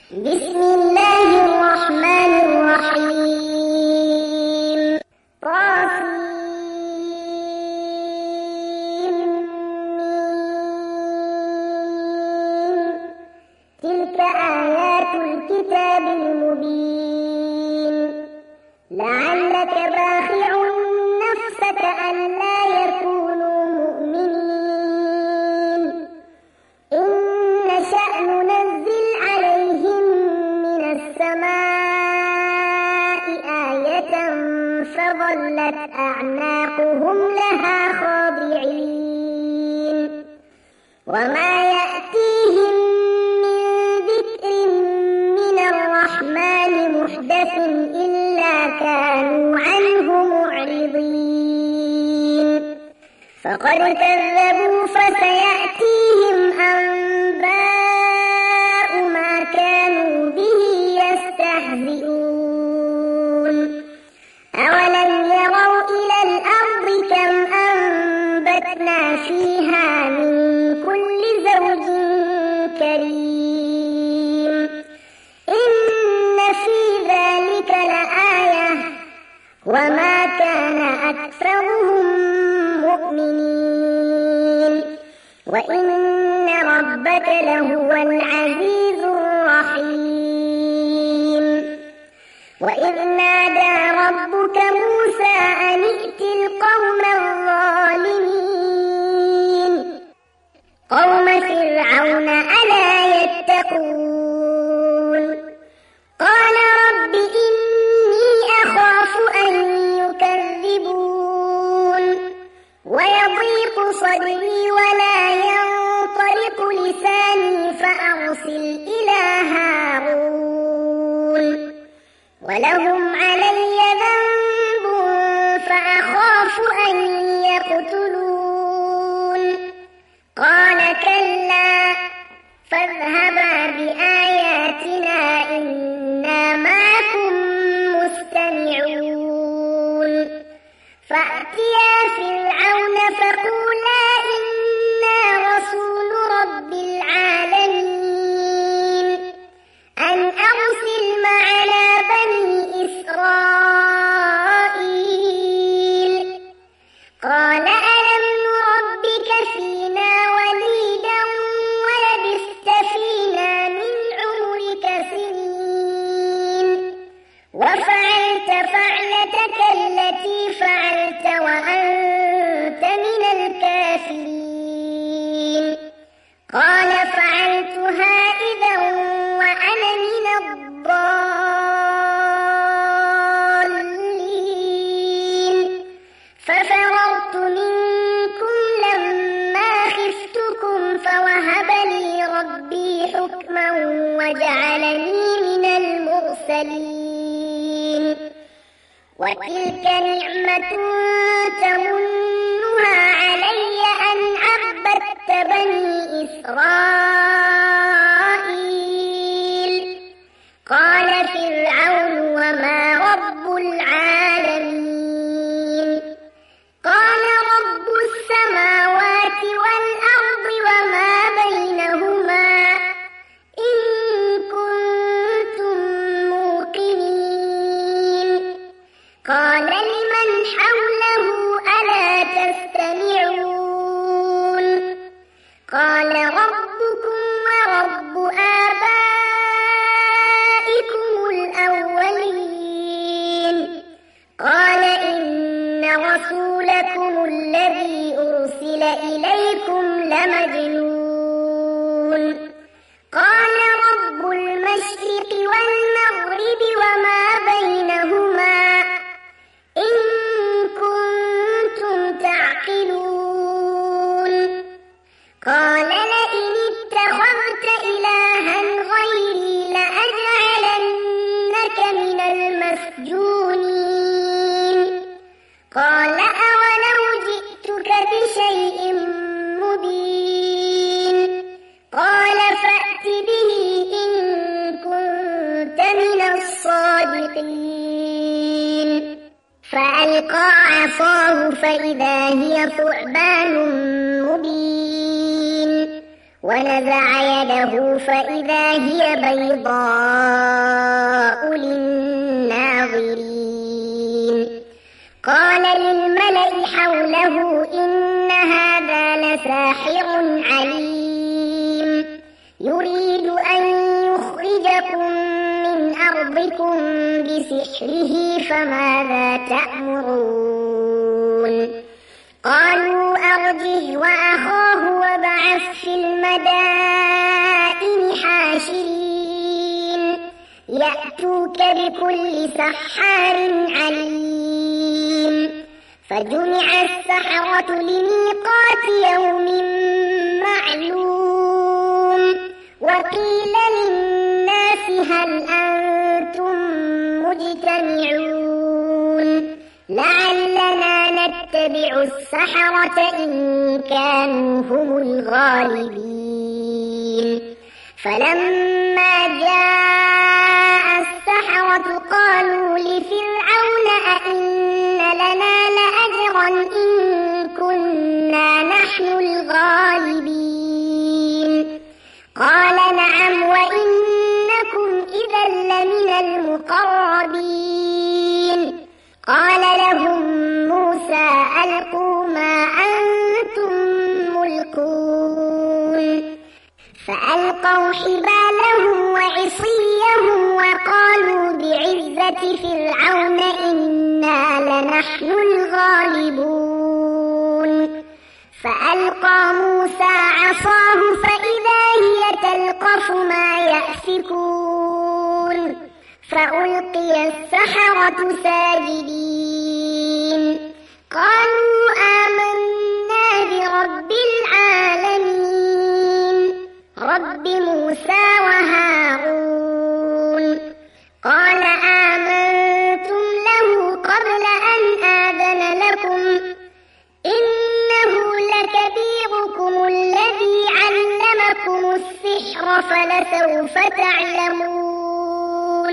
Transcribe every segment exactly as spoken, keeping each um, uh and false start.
بسم الله الرحمن الرحيم. طاسين تلك آيات الكتاب المبين لعلك باخع نفسك ألا يكونوا مؤمنين إن نشأ ننزل عليهم من السماء آية فظلت أعناقهم لها خاضعين وما يأتيهم من ذكر من الرحمن محدث إلا كانوا عنه معرضين فقد كذبوا فسيأتيهم أنباء ما كانوا به يستهزئون أولم يروا إلى الأرض كم أنبتنا فيها من كل زوج كريم إن في ذلك لآية وما كان أكثرهم مؤمنين وإن ربك لهو العزيز الرحيم. وإذ نادى ربك موسى أن ائت القوم الظالمين قوم فرعون ألا يتقون قال رب إني أخاف أن يكذبون ويضيق صدري ولا ينطلق لساني فأرسل إلى هارون ولهم علي ذنب فأخاف أن يقتلون قال كلا فاذهبا بآياتنا إنا معكم مستمعون فأتيا فرعون فقولا إنا رسول رب العالمين أن أرسل معنا بني إسرائيل قال ألم نربك فينا وليدا ولبثت فينا من عمرك سنين وفعلت فعلتك التي فعلت وأنت من الكافرين قال فعلتها إذا وأنا من الضالين ففررت منكم لما خفتكم فوهب لي ربي حكما وجعلني من المرسلين وتلك نعمة تمنها علي أن عبدت بني إسرائيل قال فرعون وما رب العالمين قال رب السماوات والأرض وما بينهما إن كنتم موقنين قال لمن حوله ألا تستمعون قال ربكم ورب آبائكم الأولين قال إن رسولكم الذي أرسل إليكم لمجنون قال رب المشرق والمغرب وما بينهما إن كنتم تعقلون قال لئن اتخذت إلها غيري لأجعلنك من المسجونين قال أولو جئتك بشيء مبين قال فأت به إن كنت من الصادقين فألقى عصاه فإذا هي ثعبان مبين ونزع يده فإذا هي بيضاء للناظرين قال للملأ حوله إن هذا لساحر عليم يريد أن يخرجكم من أرضكم بسحره فماذا تأمرون قالوا أرجه وأخاه وابعث في المدائن حاشرين يأتوك بكل سحار عليم فجمع السحرة لميقات يوم معلوم وقيل للناس هل أنتم مجتمعون لعلنا نتبع السحرة إن كانوا هم الغالبين فلما جاء السحرة قالوا لفرعون أئن لنا لأجرا إن كنا نحن الغالبين قال نعم وإنكم إذا لمن المقربين قال لهم موسى ألقوا ما أنتم ملقون فألقوا حبالهم وعصيهم وقالوا بعزة فرعون إنا لنحن الغالبون فألقى موسى عصاه فإذا هي تلقف ما يأفكون فألقي السحرة ساجدين قالوا آمنا برب العالمين رب موسى وهارون قال آمنتم له قبل أن آذن لكم إنه لكبيركم الذي علمكم السحر فلسوف تعلمون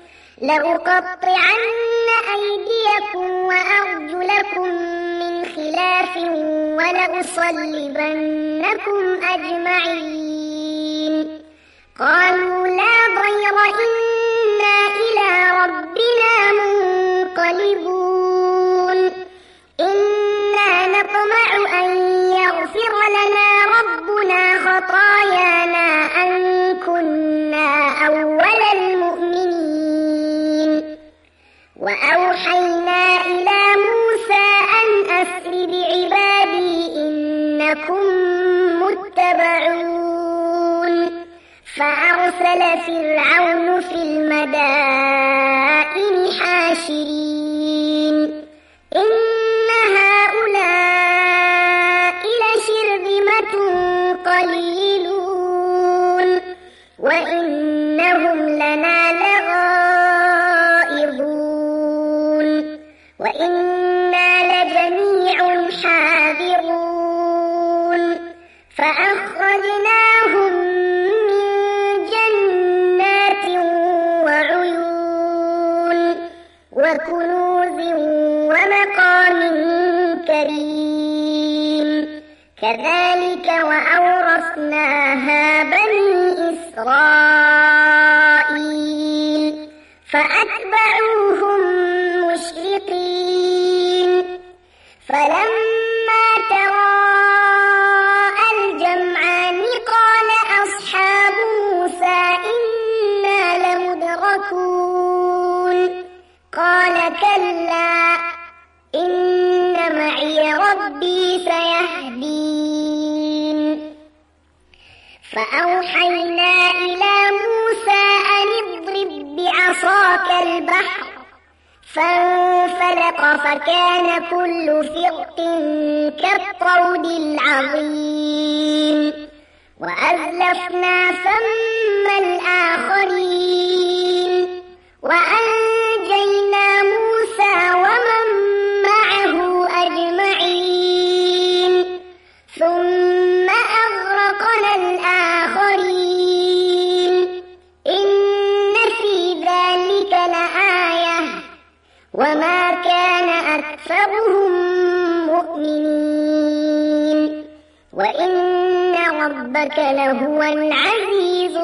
لأقطعن أيديكم وأرجلكم من خلاف ولأصلبنكم أجمعين قالوا لا ضير إنا إلى ربنا منقلبون إنا نطمع أن يغفر لنا ربنا خطايانا أن كنا أول المؤمنين وأوحينا إلى موسى أن أسر بعبادي إنكم متبعون فأرسل فرعون في المدائن حاشرين إن هؤلاء لشرذمة قليلون وإنهم لنا لغائظون وإنا لجميع حاذرون فأخرجناهم من جنات وعيون وكنوز ومقام كريم كذلك وأورثناها بني إسرائيل فأتبعوهم مشرقين فلما تراءى الجمعان قال أصحاب موسى إنا لمدركون قال كلا إن معي ربي سيهدين فأوحينا إلى موسى أن اضرب بعصاك البحر فانفلق فكان كل فرق كالطود العظيم وأزلفنا ثم الآخرين وأنجينا موسى ومن معه أجمعين ثم أغرقنا الآخرين إن في ذلك لآية وما كان أكثرهم مؤمنين وإن ربك لهو العزيز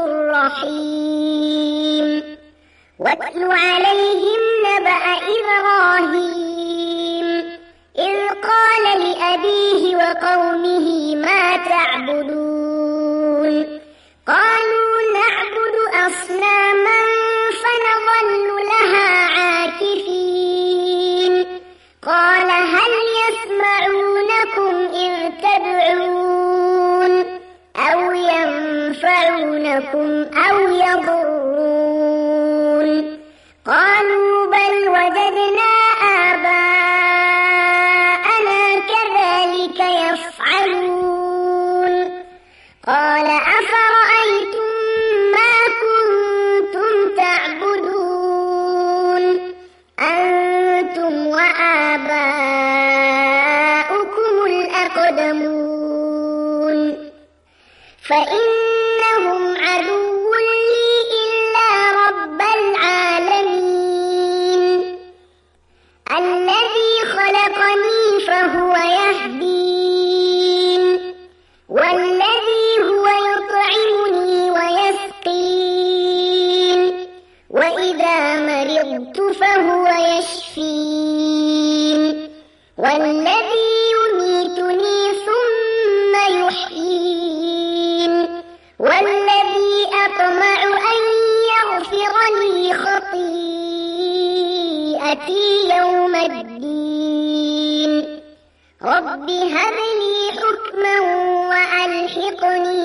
الرحيم واتل عليهم نبأ إبراهيم إذ قال لأبيه وقومه ما تعبدون قالوا نعبد أصناما فنظل لها عاكفين قال هل يسمعونكم إذ تدعون أو ينفعونكم أو يضرون قالوا بل وجدنا آباءنا كذلك يفعلون قال أفرأيتم ما كنتم تعبدون أنتم وآباؤكم الأقدمون فإنهم عدو لي إلا رب العالمين الذي خلقني فهو يهدين والذي هو يطعمني ويسقين وإذا مرضت فهو يشفين والذي يميتني ثم يحيين والذي أطمع أن يغفر لي خطيئتي يوم الدين رب هب لي حكما وألحقني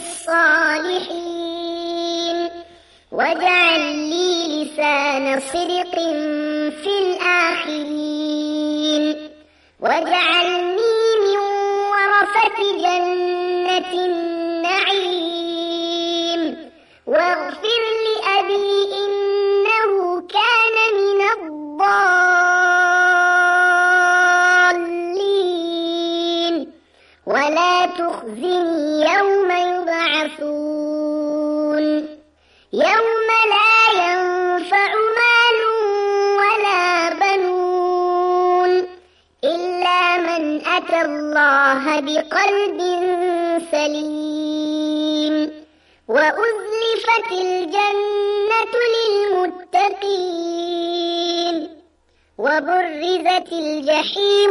بالصالحين واجعل لي لسان صدق في الآخرين واجعلني من ورثة جنة النعيم واغفر لأبي إنه كان من الضالين ولا تخزني يوم يبعثون يوم لا ينفع مال ولا بنون إلا من أتى الله بقلب سليم وأزلفت الجنة للمتقين وبرزت الجحيم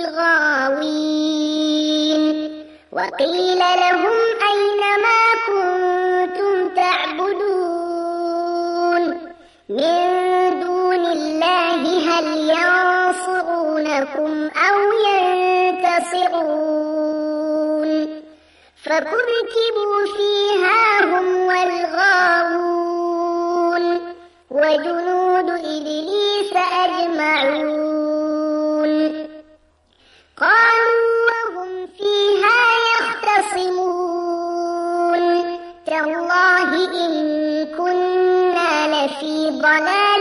للغاوين وقيل لهم أين ما كنتم تعبدون من دون الله هل ينصرونكم أو ينتصرون فكبكبوا فيها هم والغاوون وجنود إبليس أجمعون قالوا وهم فيها يختصمون تالله إن كنا لفي ضلال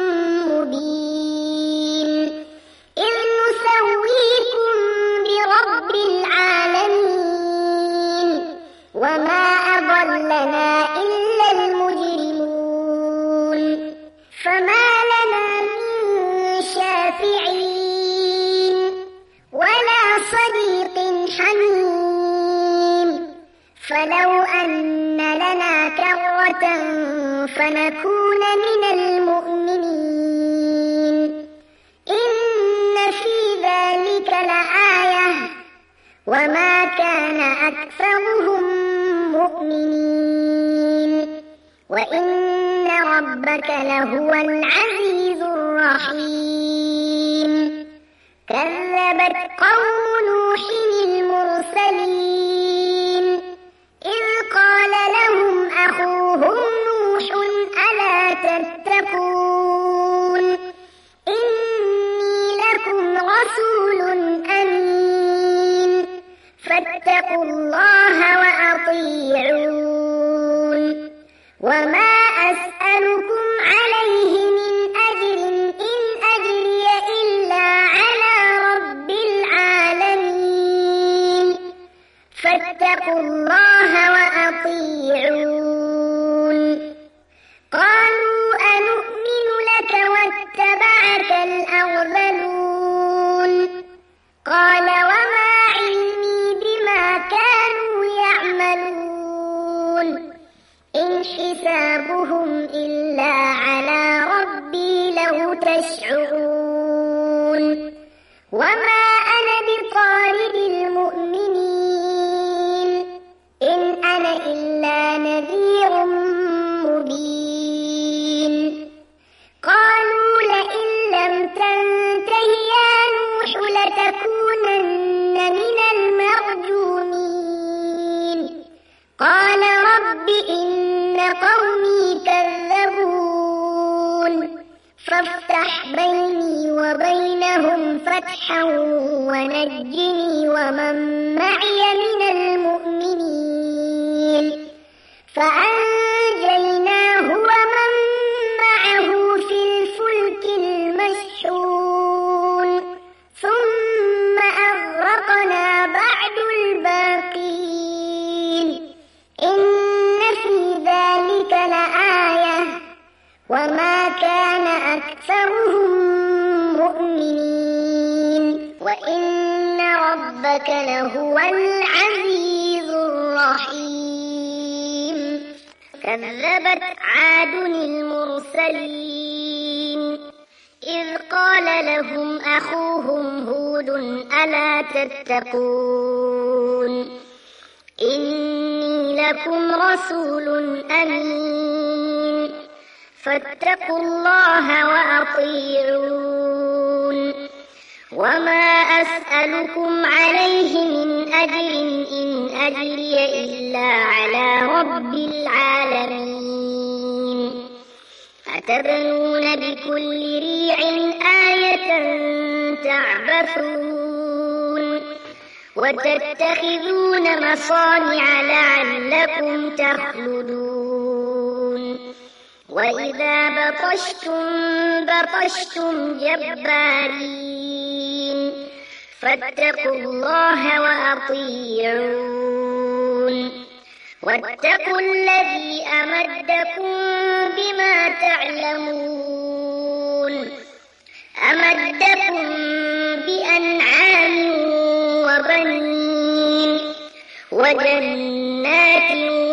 مبين إذ نسويكم برب العالمين وما أضلنا إلا المجرمون فما لنا من شافعين ولا صديق حميم فلو أن لنا كرة فنكون من المؤمنين إن في ذلك لآية وما كان أكثرهم مؤمنين وإن ربك لهو العزيز الرحيم كذبت قوم نوح المرسلين إذ قال لهم أخوهم نوح ألا تتقون إني لكم رسول أمين فاتقوا الله وأطيعون وما أسألكم عليه من أجر إن أجري إلا على رب العالمين فاتقوا الله وأطيعون قالوا أنؤمن لك واتبعك الأرذلون قال وما علمي بما كانوا يعملون تشعرون وما أنا بطارد المؤمنين إن أنا إلا نذير مبين قالوا لئن لم تنته يا نوح لتكونن من المرجومين قال رب إن قومي كذبون فافتح بيني وبينهم فتحا ونجني ومن معي من المؤمنين فأنجيناه ومن معه في الفلك المشحون ثم أغرقنا بعد الباقين إن في ذلك لآية وما كان أكثرهم مؤمنين وإن ربك لهو العزيز الرحيم كذبت عاد المرسلين إذ قال لهم أخوهم هود ألا تتقون إني لكم رسول أمين فاتقوا الله وأطيعون وما أسألكم عليه من أجر إن أجري إلا على رب العالمين أتبنون بكل ريع آية تعبثون وتتخذون مصانع لعلكم تخلدون وإذا بطشتم بطشتم جبارين فاتقوا الله وأطيعون واتقوا الذي أمدكم بما تعلمون أمدكم بأنعام وبنين وجنات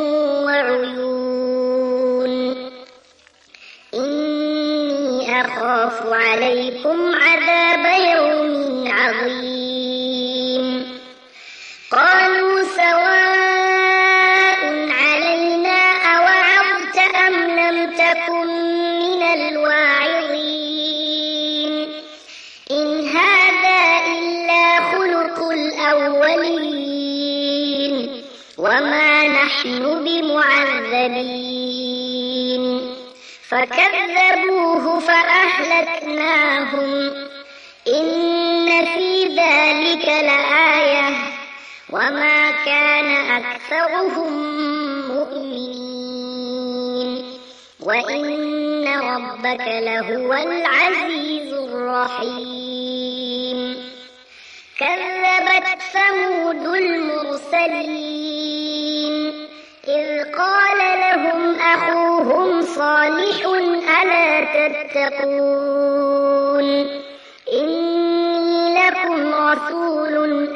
وعيون إني أخاف عليكم عذاب يوم عظيم قالوا سواء علينا أوعظت أم لم تكن من الواعظين إن هذا إلا خلق الأولين وما نحن بمعذبين فكذبوه فأهلكناهم إن في ذلك لآية وما كان أكثرهم مؤمنين وإن ربك لهو العزيز الرحيم كذبت ثمود المرسلين إذ قال لهم أخوهم صالح ألا تتقون إني لكم رسول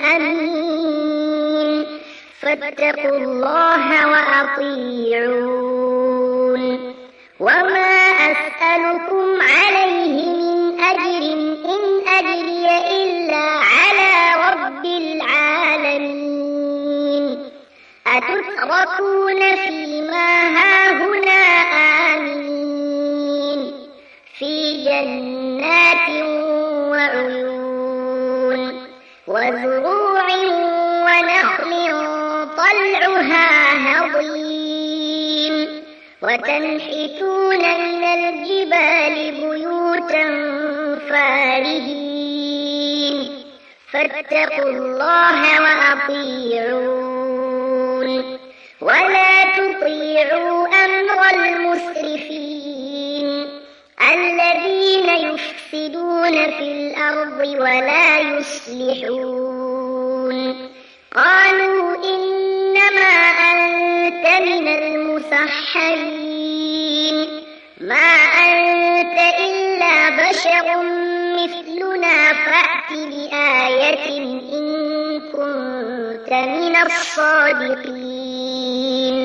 أمين فاتقوا الله وأطيعون وما أسألكم عليه من أجر إن أجري إلا على رب العالمين أتتركون فيما هاهنا آمين في جنات وعيون وزروع ونخل طلعها هضيم وتنحتون من الجبال بيوتا فارهين فاتقوا الله وأطيعون ولا تطيعوا أمر المسرفين الذين يفسدون في الأرض ولا يصلحون قالوا إنما أنت من المسحرين ما أنت إلا بشر مثلنا فأت بآية إن كنت من الصادقين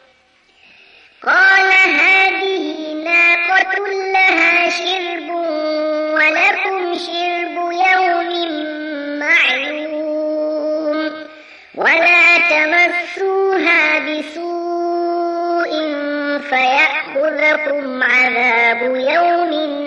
قال هذه ناقة لها شرب فيأخذكم عذاب يوم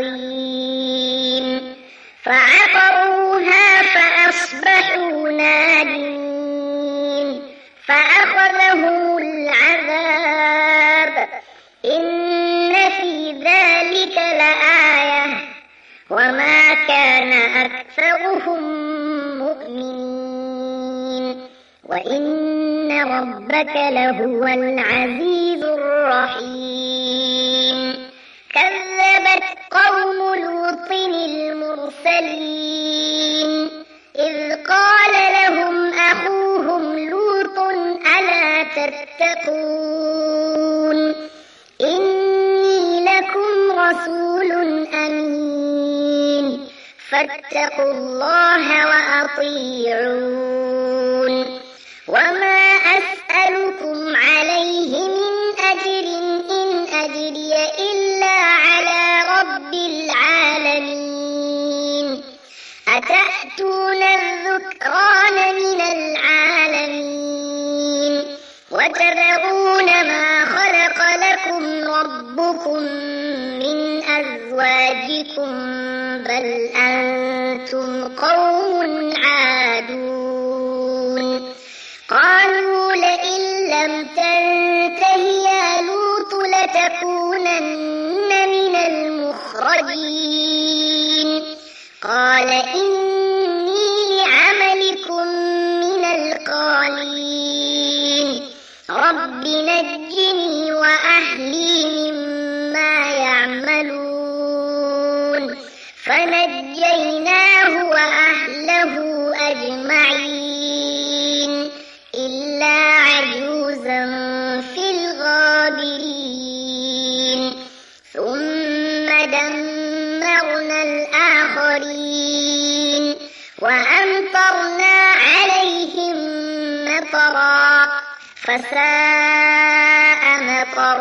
عظيم فعقروها فأصبحوا نادمين فأخذهم العذاب إن في ذلك لآية وما كان أكثرهم مؤمنين وإن ربك لهو العزيز الرحيم كذبت قوم لوط المرسلين إذ قال لهم أخوهم لوط ألا تتقون إني لكم رسول أمين فاتقوا الله وأطيعون وما أسألكم عليه من أجر إن أجري إلا على رب العالمين أتأتون الذكران من العالمين وتذرون ما خلق لكم ربكم من أزواجكم بل أنتم قوم عادون قالوا لئن لم تنته يا لوط لتكونن من المخرجين قال إني لعملكم من القالين رب نجني وأهلي مما يعملون فنجيناه وأهله أجمعين إلا عجوزا في الغابرين ثم دمرنا الآخرين وأمطرنا عليهم مطرا فساء مطر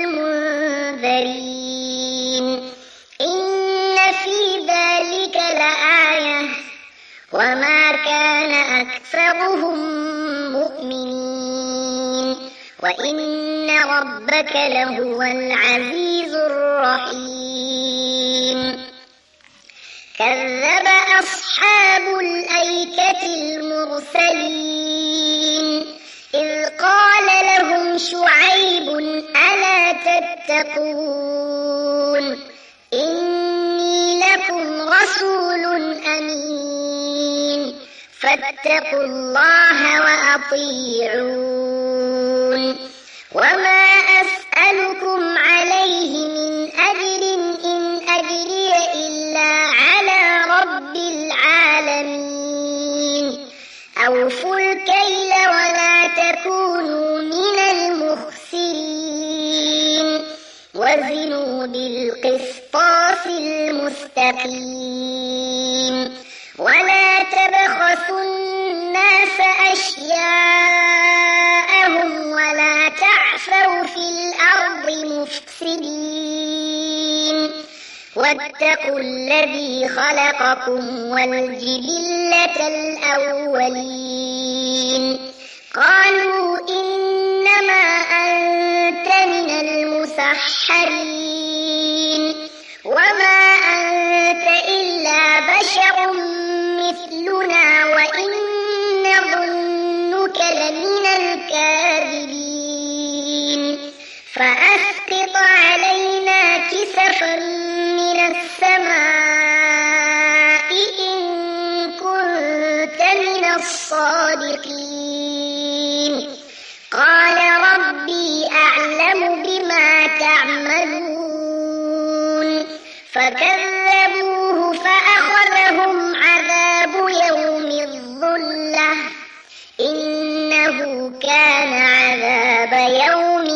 المنذرين إن في ذلك لآية وما كان أكثرهم مؤمنين وإن ربك لهو العزيز الرحيم كذب أصحاب الأيكة المرسلين إذ قال لهم شعيب ألا تتقون إني لكم رسول أمين فاتقوا الله وأطيعون وما أسألكم عليه من أجر إن أجري إلا على رب العالمين أوفوا الكيل ولا تكونوا من المخسرين وزنوا بالقسطاس المستقيم ولا تبخسوا الناس أشياءهم ولا تعثوا في الأرض مفسدين واتقوا الذي خلقكم والجبلة الأولين قالوا إنما أنت من المسحرين وما أنت إلا بشر مثلنا وإن نظنك لمن الكاذبين فأسقط علينا كسفا من السماء إن كنت من الصادقين قال ربي أعلم بما تعملون فكذبوه فأخذهم عذاب يوم الظلة إنه كان عذاب يوم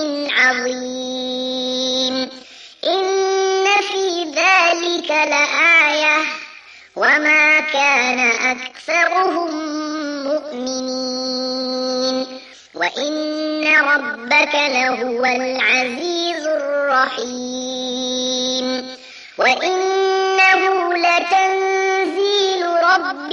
عظيم إن في ذلك لآية وما كان أكثرهم مؤمنين وإن ربك لهو العزيز الرحيم وإنه لتنزيل رب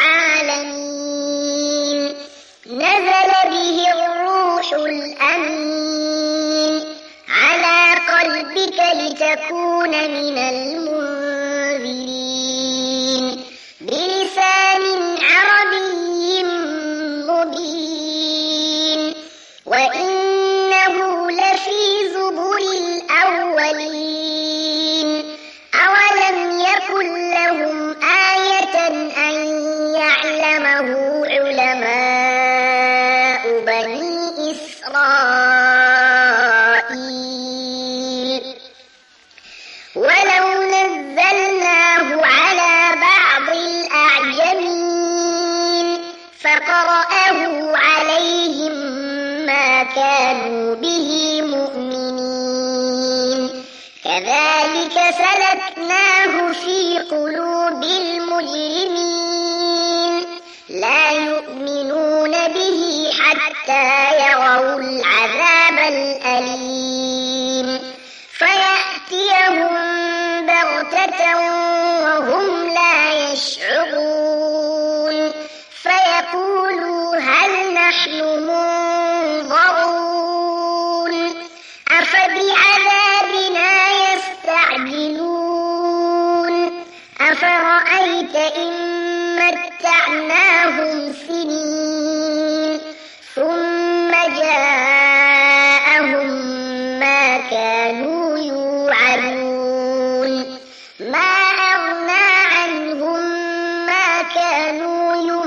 العالمين نزل به الروح الأمين على قلبك لتكون من المنذرين بلسان عربي مبين وإنه لفي زبر الأولين أولم يكن لهم آية أن يعلمه علماء بني إسرائيل ولو نزلناه على بعض الأعجمين فقرأه عليهم ما كانوا به مؤمنين كذلك سلكناه في قلوب المجرمين لا يؤمنون به حتى يروا العذاب الأليم فيأتيهم بغتة وهم لا يشعرون فيقولوا هل نحن منظرون أفبعذابنا يستعجلون أفرأيت إن متعناهم سنين ثم جاءهم ما كانوا يوعدون ما أغنى عنهم ما كانوا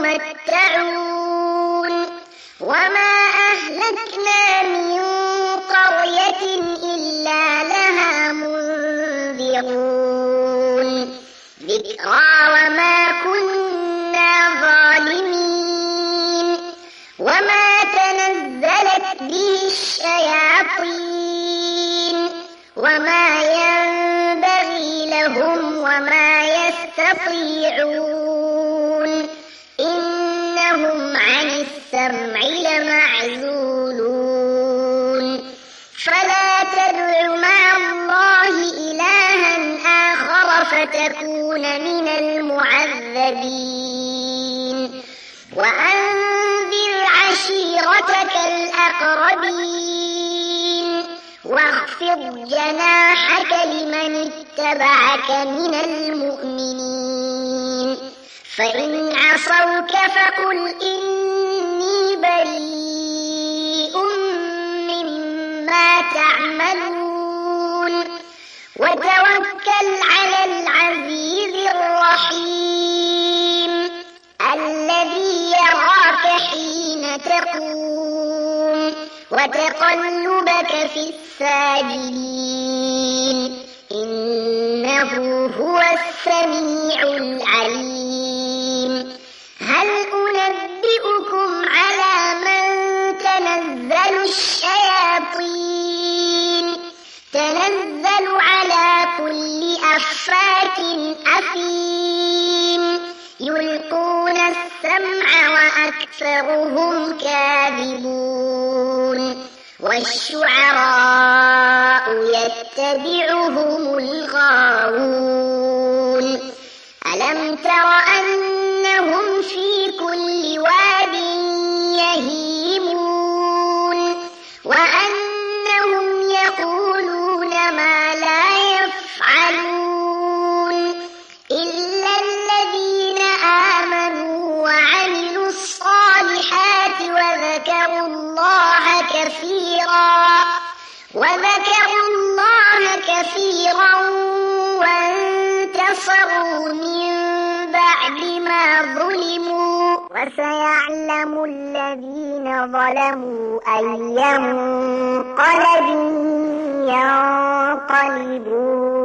يمتعون وما أهلكنا من قرية إلا لها منذرون ذكرى وما كنا ظالمين وما تنزلت به الشياطين وما ينبغي لهم وما يستطيعون إنهم عن السمع لمعزولون فلا تدع مع الله إلها آخر فتكون من المعذبين وأنذر عشيرتك الأقربين واخفض جناحك لمن اتبعك من المؤمنين فإن عصوك فقل إني بريء مما تعملون وتوكل على العزيز الرحيم الذي يراك حين تقوم وتقلبك في الساجدين إنه هو السميع العليم هل أنبئكم على من تنزل الشياطين تنزل على كل أفاك أثيم يلقون السمع وأكثرهم كاذبون والشعراء يتبعهم الغاوون ألم تر أنهم في كل واد يهيمون وأنهم يقولون ما لا يفعلون إلا الذين آمنوا وعملوا الصالحات وذكروا الله كثيرا وذكروا الله كثيرا وانتصروا من بعد ما ظلموا وسيعلم الذين ظلموا أي منقلب ينقلبون